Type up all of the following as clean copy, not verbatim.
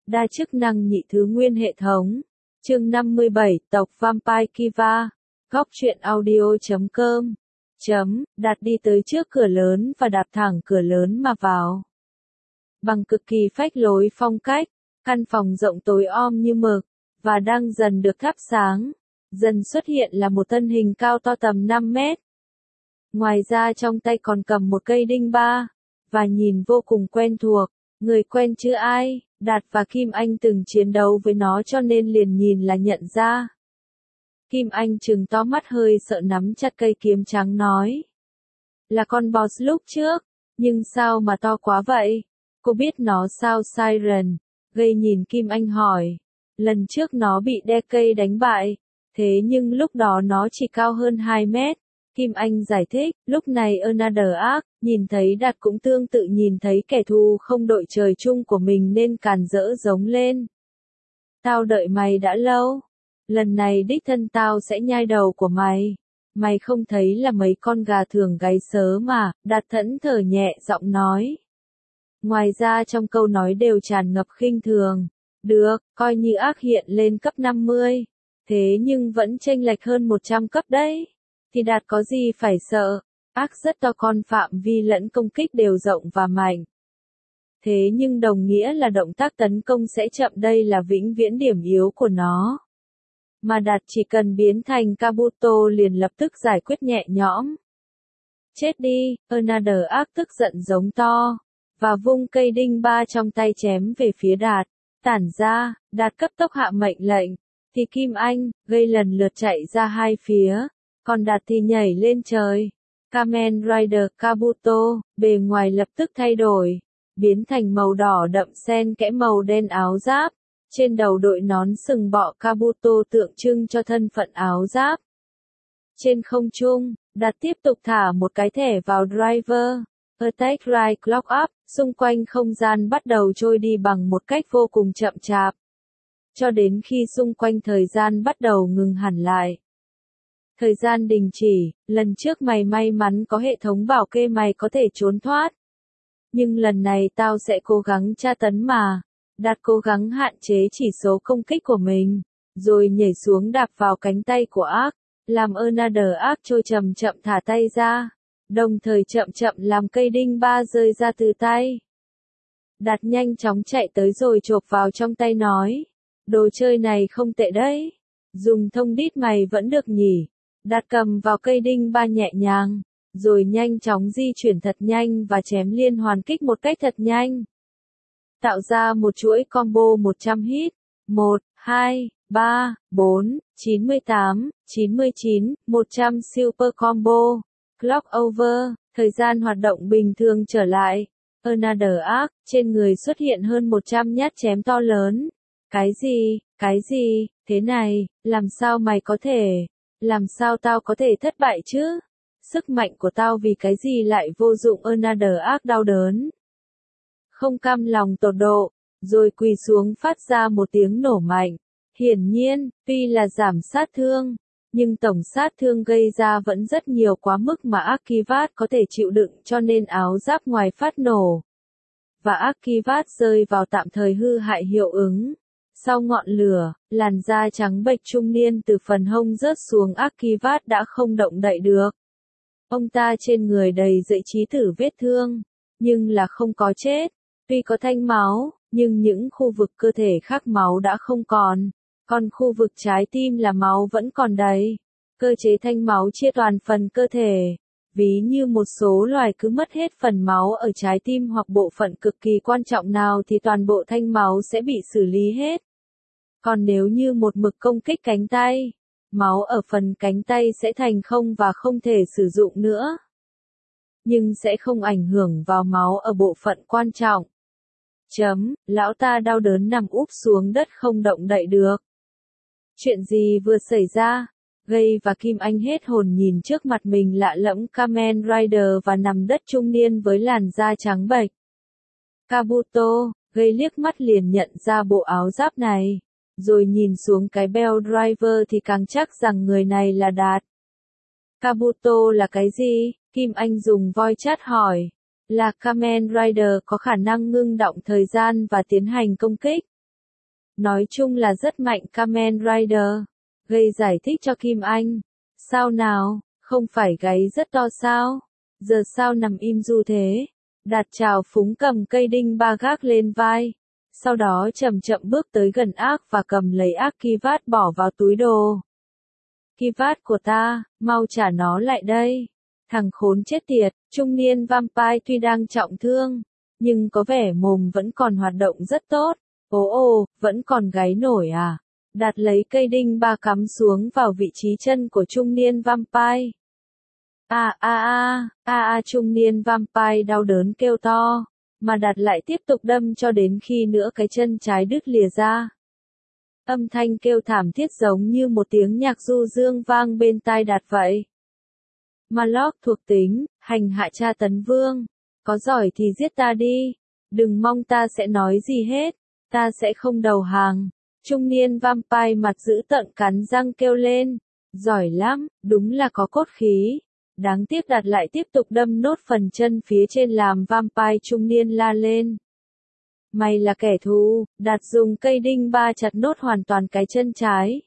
Đa chức năng nhị thứ nguyên hệ thống. Chương 57, tộc Vampire Kiva. Góc truyện audio.com. Đạt đi tới trước cửa lớn và đạp thẳng cửa lớn mà vào. Bằng cực kỳ phách lối phong cách, căn phòng rộng tối om như mực, và đang dần được thắp sáng. Dần xuất hiện là một thân hình cao to tầm 5 mét. Ngoài ra trong tay còn cầm một cây đinh ba, và nhìn vô cùng quen thuộc. Người quen chứ ai, Đạt và Kim Anh từng chiến đấu với nó cho nên liền nhìn là nhận ra. Kim Anh trừng to mắt hơi sợ nắm chặt cây kiếm trắng nói. Là con boss lúc trước, nhưng sao mà to quá vậy? Cô biết nó sao Siren? Gây nhìn Kim Anh hỏi. Lần trước nó bị Decay đánh bại, thế nhưng lúc đó nó chỉ cao hơn 2 mét. Kim Anh giải thích, lúc này Another Arc, nhìn thấy Đạt cũng tương tự nhìn thấy kẻ thù không đội trời chung của mình nên càn rỡ giống lên. Tao đợi mày đã lâu. Lần này đích thân tao sẽ nhai đầu của mày. Mày không thấy là mấy con gà thường gáy sớ mà, Đạt thẫn thờ nhẹ giọng nói. Ngoài ra trong câu nói đều tràn ngập khinh thường. Được, coi như Arc hiện lên cấp 50. Thế nhưng vẫn chênh lệch hơn 100 cấp đấy. Thì Đạt có gì phải sợ, Arc rất to con phạm vi lẫn công kích đều rộng và mạnh. Thế nhưng đồng nghĩa là động tác tấn công sẽ chậm, đây là vĩnh viễn điểm yếu của nó. Mà Đạt chỉ cần biến thành Kabuto liền lập tức giải quyết nhẹ nhõm. Chết đi, Another Arc tức giận giống to, và vung cây đinh ba trong tay chém về phía Đạt. Tản ra, Đạt cấp tốc hạ mệnh lệnh, thì Kim Anh, gây lần lượt chạy ra hai phía. Còn Đạt thì nhảy lên trời. Kamen Rider Kabuto, bề ngoài lập tức thay đổi, biến thành màu đỏ đậm xen kẽ màu đen áo giáp. Trên đầu đội nón sừng bọ Kabuto tượng trưng cho thân phận áo giáp. Trên không trung, Đạt tiếp tục thả một cái thẻ vào driver. Attack Right Clock Up, xung quanh không gian bắt đầu trôi đi bằng một cách vô cùng chậm chạp. Cho đến khi xung quanh thời gian bắt đầu ngừng hẳn lại. Thời gian đình chỉ, lần trước mày may mắn có hệ thống bảo kê mày có thể trốn thoát. Nhưng lần này tao sẽ cố gắng tra tấn mà. Đạt cố gắng hạn chế chỉ số công kích của mình, rồi nhảy xuống đạp vào cánh tay của Arc, làm Another Arc trôi chậm chậm thả tay ra, đồng thời chậm chậm làm cây đinh ba rơi ra từ tay. Đạt nhanh chóng chạy tới rồi chộp vào trong tay nói, đồ chơi này không tệ đấy, dùng thông đít mày vẫn được nhỉ. Đạt cầm vào cây đinh ba nhẹ nhàng, rồi nhanh chóng di chuyển thật nhanh và chém liên hoàn kích một cách thật nhanh. Tạo ra một chuỗi combo 100 hit. 1, 2, 3, 4, 98, 99, 100 super combo. Clock over, thời gian hoạt động bình thường trở lại. Another Arc, trên người xuất hiện hơn 100 nhát chém to lớn. Cái gì, thế này, làm sao mày có thể? Làm sao tao có thể thất bại chứ? Sức mạnh của tao vì cái gì lại vô dụng? Another Arc đau đớn. Không cam lòng tột độ, rồi quỳ xuống phát ra một tiếng nổ mạnh. Hiển nhiên, tuy là giảm sát thương, nhưng tổng sát thương gây ra vẫn rất nhiều quá mức mà Akivat có thể chịu đựng cho nên áo giáp ngoài phát nổ. Và Akivat rơi vào tạm thời hư hại hiệu ứng. Sau ngọn lửa, làn da trắng bệch trung niên từ phần hông rớt xuống Akivat đã không động đậy được. Ông ta trên người đầy dẫy chí tử vết thương, nhưng là không có chết. Tuy có thanh máu, nhưng những khu vực cơ thể khác máu đã không còn khu vực trái tim là máu vẫn còn đầy. Cơ chế thanh máu chia toàn phần cơ thể. Ví như một số loài cứ mất hết phần máu ở trái tim hoặc bộ phận cực kỳ quan trọng nào thì toàn bộ thanh máu sẽ bị xử lý hết. Còn nếu như một mực công kích cánh tay, máu ở phần cánh tay sẽ thành không và không thể sử dụng nữa. Nhưng sẽ không ảnh hưởng vào máu ở bộ phận quan trọng. Lão ta đau đớn nằm úp xuống đất không động đậy được. Chuyện gì vừa xảy ra? Gây và Kim Anh hết hồn nhìn trước mặt mình lạ lẫm Kamen Rider và nằm đất trung niên với làn da trắng bệch. Kabuto, Gây liếc mắt liền nhận ra bộ áo giáp này. Rồi nhìn xuống cái bell driver thì càng chắc rằng người này là Đạt. Kabuto là cái gì? Kim Anh dùng voice chat hỏi. Là Kamen Rider có khả năng ngưng đọng thời gian và tiến hành công kích. Nói chung là rất mạnh Kamen Rider. Gây giải thích cho Kim Anh. Sao nào, không phải gáy rất to sao? Giờ sao nằm im du thế? Đạt trào phúng cầm cây đinh ba gác lên vai. Sau đó chậm chậm bước tới gần ác và cầm lấy ác Kivat bỏ vào túi đồ. Kivat của ta, mau trả nó lại đây. Thằng khốn chết tiệt, trung niên vampire tuy đang trọng thương, nhưng có vẻ mồm vẫn còn hoạt động rất tốt. Ồ, vẫn còn gáy nổi à? Đạt lấy cây đinh ba cắm xuống vào vị trí chân của trung niên vampire. Trung niên vampire đau đớn kêu to, mà Đạt lại tiếp tục đâm cho đến khi nữa cái chân trái đứt lìa ra. Âm thanh kêu thảm thiết giống như một tiếng nhạc du dương vang bên tai Đạt vậy. Maloc thuộc tính, hành hạ tra tấn vương. Có giỏi thì giết ta đi. Đừng mong ta sẽ nói gì hết. Ta sẽ không đầu hàng. Trung niên vampire mặt dữ tợn cắn răng kêu lên. Giỏi lắm, đúng là có cốt khí. Đáng tiếc Đạt lại tiếp tục đâm nốt phần chân phía trên làm vampire trung niên la lên. Mày là kẻ thù, Đạt dùng cây đinh ba chặt nốt hoàn toàn cái chân trái.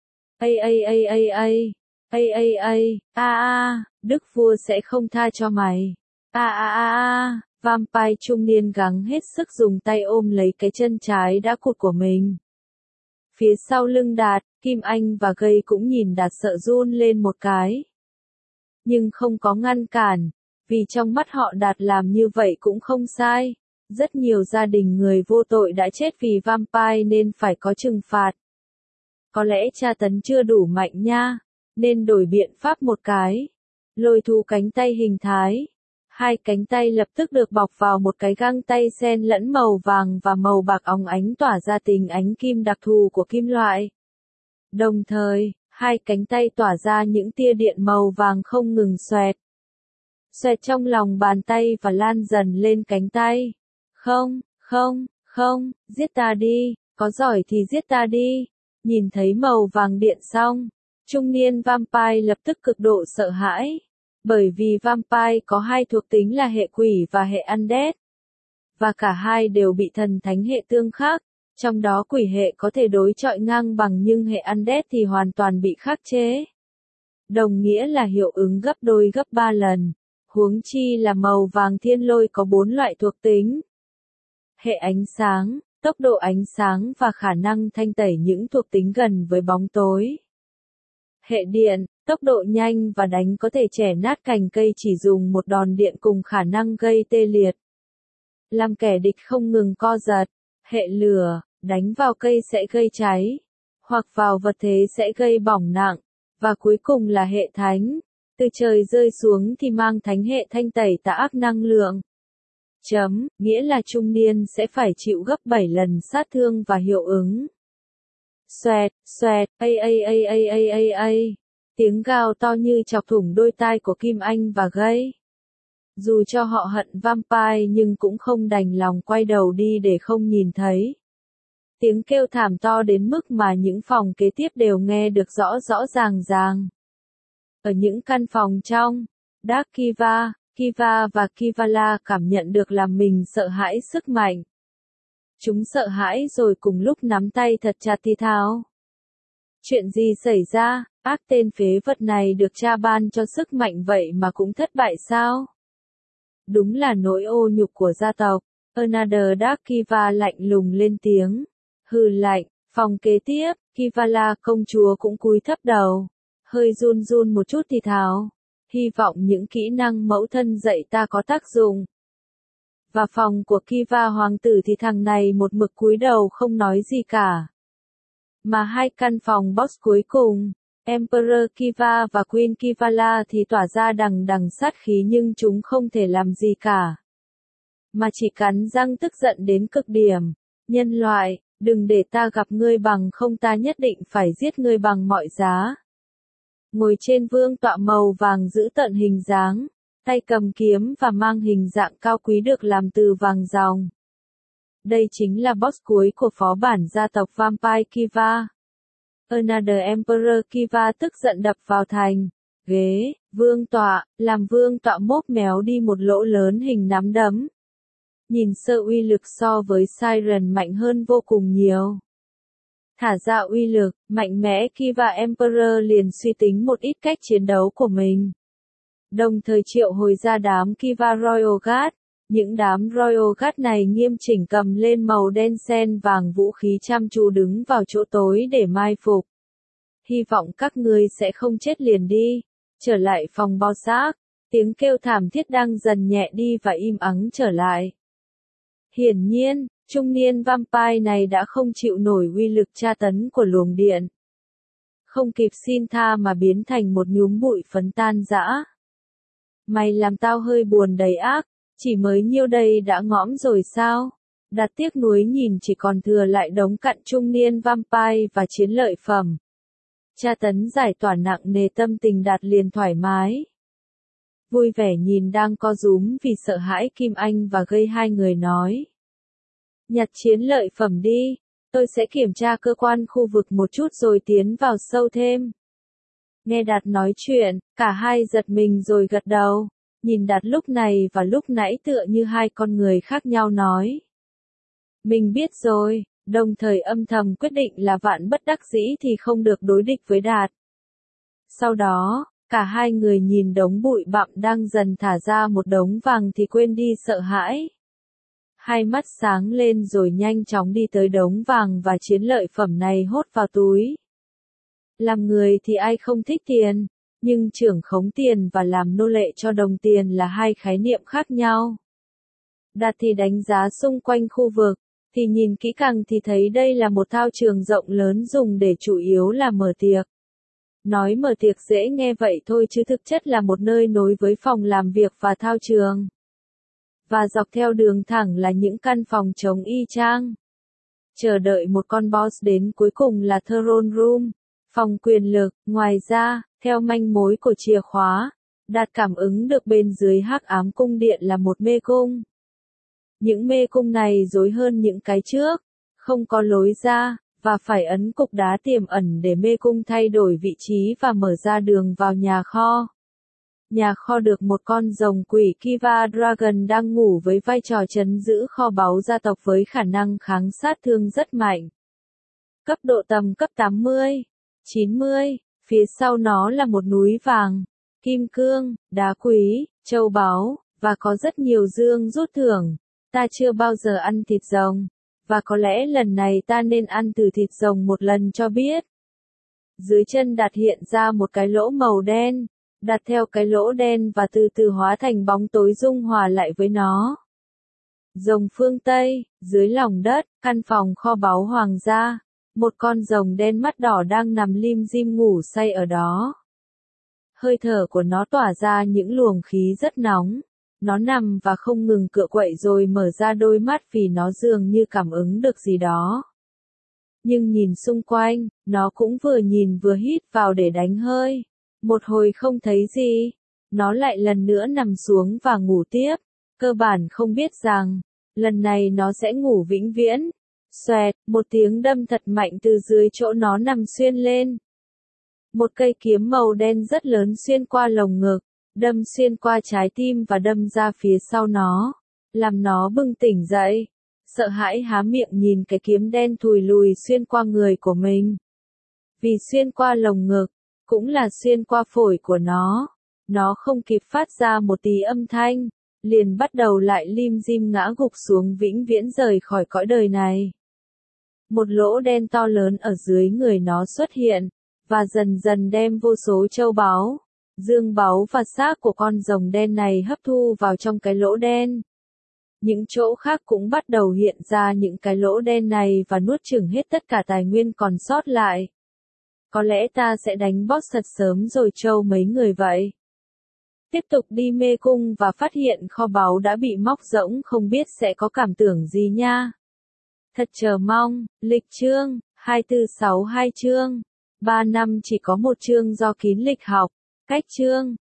Đức vua sẽ không tha cho mày. Vampire trung niên gắng hết sức dùng tay ôm lấy cái chân trái đã cụt của mình. Phía sau lưng Đạt, Kim Anh và Gây cũng nhìn Đạt sợ run lên một cái. Nhưng không có ngăn cản, vì trong mắt họ Đạt làm như vậy cũng không sai. Rất nhiều gia đình người vô tội đã chết vì vampire nên phải có trừng phạt. Có lẽ tra tấn chưa đủ mạnh nha, nên đổi biện pháp một cái. Lôi thu cánh tay hình thái. Hai cánh tay lập tức được bọc vào một cái găng tay xen lẫn màu vàng và màu bạc óng ánh tỏa ra tình ánh kim đặc thù của kim loại. Đồng thời, hai cánh tay tỏa ra những tia điện màu vàng không ngừng xoẹt. Xoẹt trong lòng bàn tay và lan dần lên cánh tay. Không, giết ta đi, có giỏi thì giết ta đi. Nhìn thấy màu vàng điện xong, trung niên vampire lập tức cực độ sợ hãi. Bởi vì vampire có hai thuộc tính là hệ quỷ và hệ undead. Và cả hai đều bị thần thánh hệ tương khắc. Trong đó quỷ hệ có thể đối chọi ngang bằng nhưng hệ undead thì hoàn toàn bị khắc chế. Đồng nghĩa là hiệu ứng gấp đôi gấp 3 lần. Huống chi là màu vàng thiên lôi có 4 loại thuộc tính. Hệ ánh sáng, tốc độ ánh sáng và khả năng thanh tẩy những thuộc tính gần với bóng tối. Hệ điện, tốc độ nhanh và đánh có thể chẻ nát cành cây chỉ dùng một đòn điện cùng khả năng gây tê liệt. Làm kẻ địch không ngừng co giật. Hệ lửa, đánh vào cây sẽ gây cháy, hoặc vào vật thế sẽ gây bỏng nặng. Và cuối cùng là hệ thánh, từ trời rơi xuống thì mang thánh hệ thanh tẩy tà ác năng lượng. Nghĩa là trung niên sẽ phải chịu gấp 7 lần sát thương và hiệu ứng. Xoẹt, tiếng gào to như chọc thủng đôi tai của Kim Anh và Gây. Dù cho họ hận vampire nhưng cũng không đành lòng quay đầu đi để không nhìn thấy. Tiếng kêu thảm to đến mức mà những phòng kế tiếp đều nghe được rõ rõ ràng. Ở những căn phòng trong, Dark Kiva, Kiva và Kivala cảm nhận được làm mình sợ hãi sức mạnh. Chúng sợ hãi rồi cùng lúc nắm tay thật chặt thì thào. Chuyện gì xảy ra, ác tên phế vật này được cha ban cho sức mạnh vậy mà cũng thất bại sao? Đúng là nỗi ô nhục của gia tộc. Another Dark Kiva lạnh lùng lên tiếng. Hừ lạnh, phòng kế tiếp, Kivala công chúa cũng cúi thấp đầu. Hơi run run một chút thì thào. Hy vọng những kỹ năng mẫu thân dạy ta có tác dụng. Và phòng của Kiva hoàng tử thì thằng này một mực cúi đầu không nói gì cả. Mà hai căn phòng boss cuối cùng, Emperor Kiva và Queen Kivala thì tỏa ra đằng đằng sát khí nhưng chúng không thể làm gì cả. Mà chỉ cắn răng tức giận đến cực điểm. Nhân loại, đừng để ta gặp ngươi bằng không ta nhất định phải giết ngươi bằng mọi giá. Ngồi trên vương tọa màu vàng giữ tận hình dáng, tay cầm kiếm và mang hình dạng cao quý được làm từ vàng ròng. Đây chính là boss cuối của phó bản gia tộc Vampire Kiva. Another Emperor Kiva tức giận đập vào thành ghế, vương tọa, làm vương tọa mốp méo đi một lỗ lớn hình nắm đấm. Nhìn sơ uy lực so với Siren mạnh hơn vô cùng nhiều. thả ra uy lực, mạnh mẽ Kiva Emperor liền suy tính một ít cách chiến đấu của mình. Đồng thời triệu hồi ra đám Kiva Royal Guard. Những đám Royal Guard này nghiêm chỉnh cầm lên màu đen sen vàng vũ khí chăm chú đứng vào chỗ tối để mai phục. Hy vọng các ngươi sẽ không chết liền đi. Trở lại phòng bao xác, tiếng kêu thảm thiết đang dần nhẹ đi và im ắng trở lại. Hiển nhiên, trung niên vampire này đã không chịu nổi uy lực tra tấn của luồng điện. Không kịp xin tha mà biến thành một nhúm bụi phấn tan rã. Mày làm tao hơi buồn đầy ác, chỉ mới nhiêu đây đã ngõm rồi sao? Đạt tiếc nuối nhìn chỉ còn thừa lại đống cặn trung niên vampire và chiến lợi phẩm. Tra tấn giải tỏa nặng nề tâm tình Đạt liền thoải mái. Vui vẻ nhìn đang co rúm vì sợ hãi Kim Anh và gây hai người nói. Nhặt chiến lợi phẩm đi, tôi sẽ kiểm tra cơ quan khu vực một chút rồi tiến vào sâu thêm. Nghe Đạt nói chuyện, cả hai giật mình rồi gật đầu, nhìn Đạt lúc này và lúc nãy tựa như hai con người khác nhau nói. Mình biết rồi, đồng thời âm thầm quyết định là vạn bất đắc dĩ thì không được đối địch với Đạt. Sau đó, cả hai người nhìn đống bụi bặm đang dần thả ra một đống vàng thì quên đi sợ hãi. Hai mắt sáng lên rồi nhanh chóng đi tới đống vàng và chiến lợi phẩm này hốt vào túi. Làm người thì ai không thích tiền, nhưng trưởng khống tiền và làm nô lệ cho đồng tiền là hai khái niệm khác nhau. Đạt thì đánh giá xung quanh khu vực, thì nhìn kỹ càng thì thấy đây là một thao trường rộng lớn dùng để chủ yếu là mở tiệc. Nói mở tiệc dễ nghe vậy thôi chứ thực chất là một nơi nối với phòng làm việc và thao trường. Và dọc theo đường thẳng là những căn phòng trống y chang. Chờ đợi một con boss đến cuối cùng là Throne Room, phòng quyền lực. Ngoài ra, theo manh mối của chìa khóa, Đạt cảm ứng được bên dưới hắc ám cung điện là một mê cung. Những mê cung này rối hơn những cái trước, không có lối ra, và phải ấn cục đá tiềm ẩn để mê cung thay đổi vị trí và mở ra đường vào nhà kho. Nhà kho được một con rồng quỷ Kiva Dragon đang ngủ với vai trò trấn giữ kho báu gia tộc với khả năng kháng sát thương rất mạnh. Cấp độ tầm cấp 80, 90, phía sau nó là một núi vàng, kim cương, đá quý, châu báu, và có rất nhiều dương rút thưởng. Ta chưa bao giờ ăn thịt rồng, và có lẽ lần này ta nên ăn từ thịt rồng một lần cho biết. Dưới chân Đạt hiện ra một cái lỗ màu đen, đặt theo cái lỗ đen và từ từ hóa thành bóng tối dung hòa lại với nó. Rồng phương Tây, dưới lòng đất, căn phòng kho báu hoàng gia, một con rồng đen mắt đỏ đang nằm lim dim ngủ say ở đó. Hơi thở của nó tỏa ra những luồng khí rất nóng. Nó nằm và không ngừng cựa quậy rồi mở ra đôi mắt vì nó dường như cảm ứng được gì đó. Nhưng nhìn xung quanh, nó cũng vừa nhìn vừa hít vào để đánh hơi. Một hồi không thấy gì, nó lại lần nữa nằm xuống và ngủ tiếp. Cơ bản không biết rằng, lần này nó sẽ ngủ vĩnh viễn. Xoẹt, một tiếng đâm thật mạnh từ dưới chỗ nó nằm xuyên lên. Một cây kiếm màu đen rất lớn xuyên qua lồng ngực, đâm xuyên qua trái tim và đâm ra phía sau nó, làm nó bừng tỉnh dậy. Sợ hãi há miệng nhìn cái kiếm đen thùi lùi xuyên qua người của mình. Vì xuyên qua lồng ngực, cũng là xuyên qua phổi của nó không kịp phát ra một tí âm thanh, liền bắt đầu lại lim dim ngã gục xuống vĩnh viễn rời khỏi cõi đời này. Một lỗ đen to lớn ở dưới người nó xuất hiện, và dần dần đem vô số châu báu, dương báu và xác của con rồng đen này hấp thu vào trong cái lỗ đen. Những chỗ khác cũng bắt đầu hiện ra những cái lỗ đen này và nuốt chửng hết tất cả tài nguyên còn sót lại. Có lẽ ta sẽ đánh boss thật sớm rồi trâu mấy người vậy. Tiếp tục đi mê cung và phát hiện kho báu đã bị móc rỗng không biết sẽ có cảm tưởng gì nha. Thật chờ mong, lịch chương, 2462 chương. 3 năm chỉ có một chương do kín lịch học. Cách chương,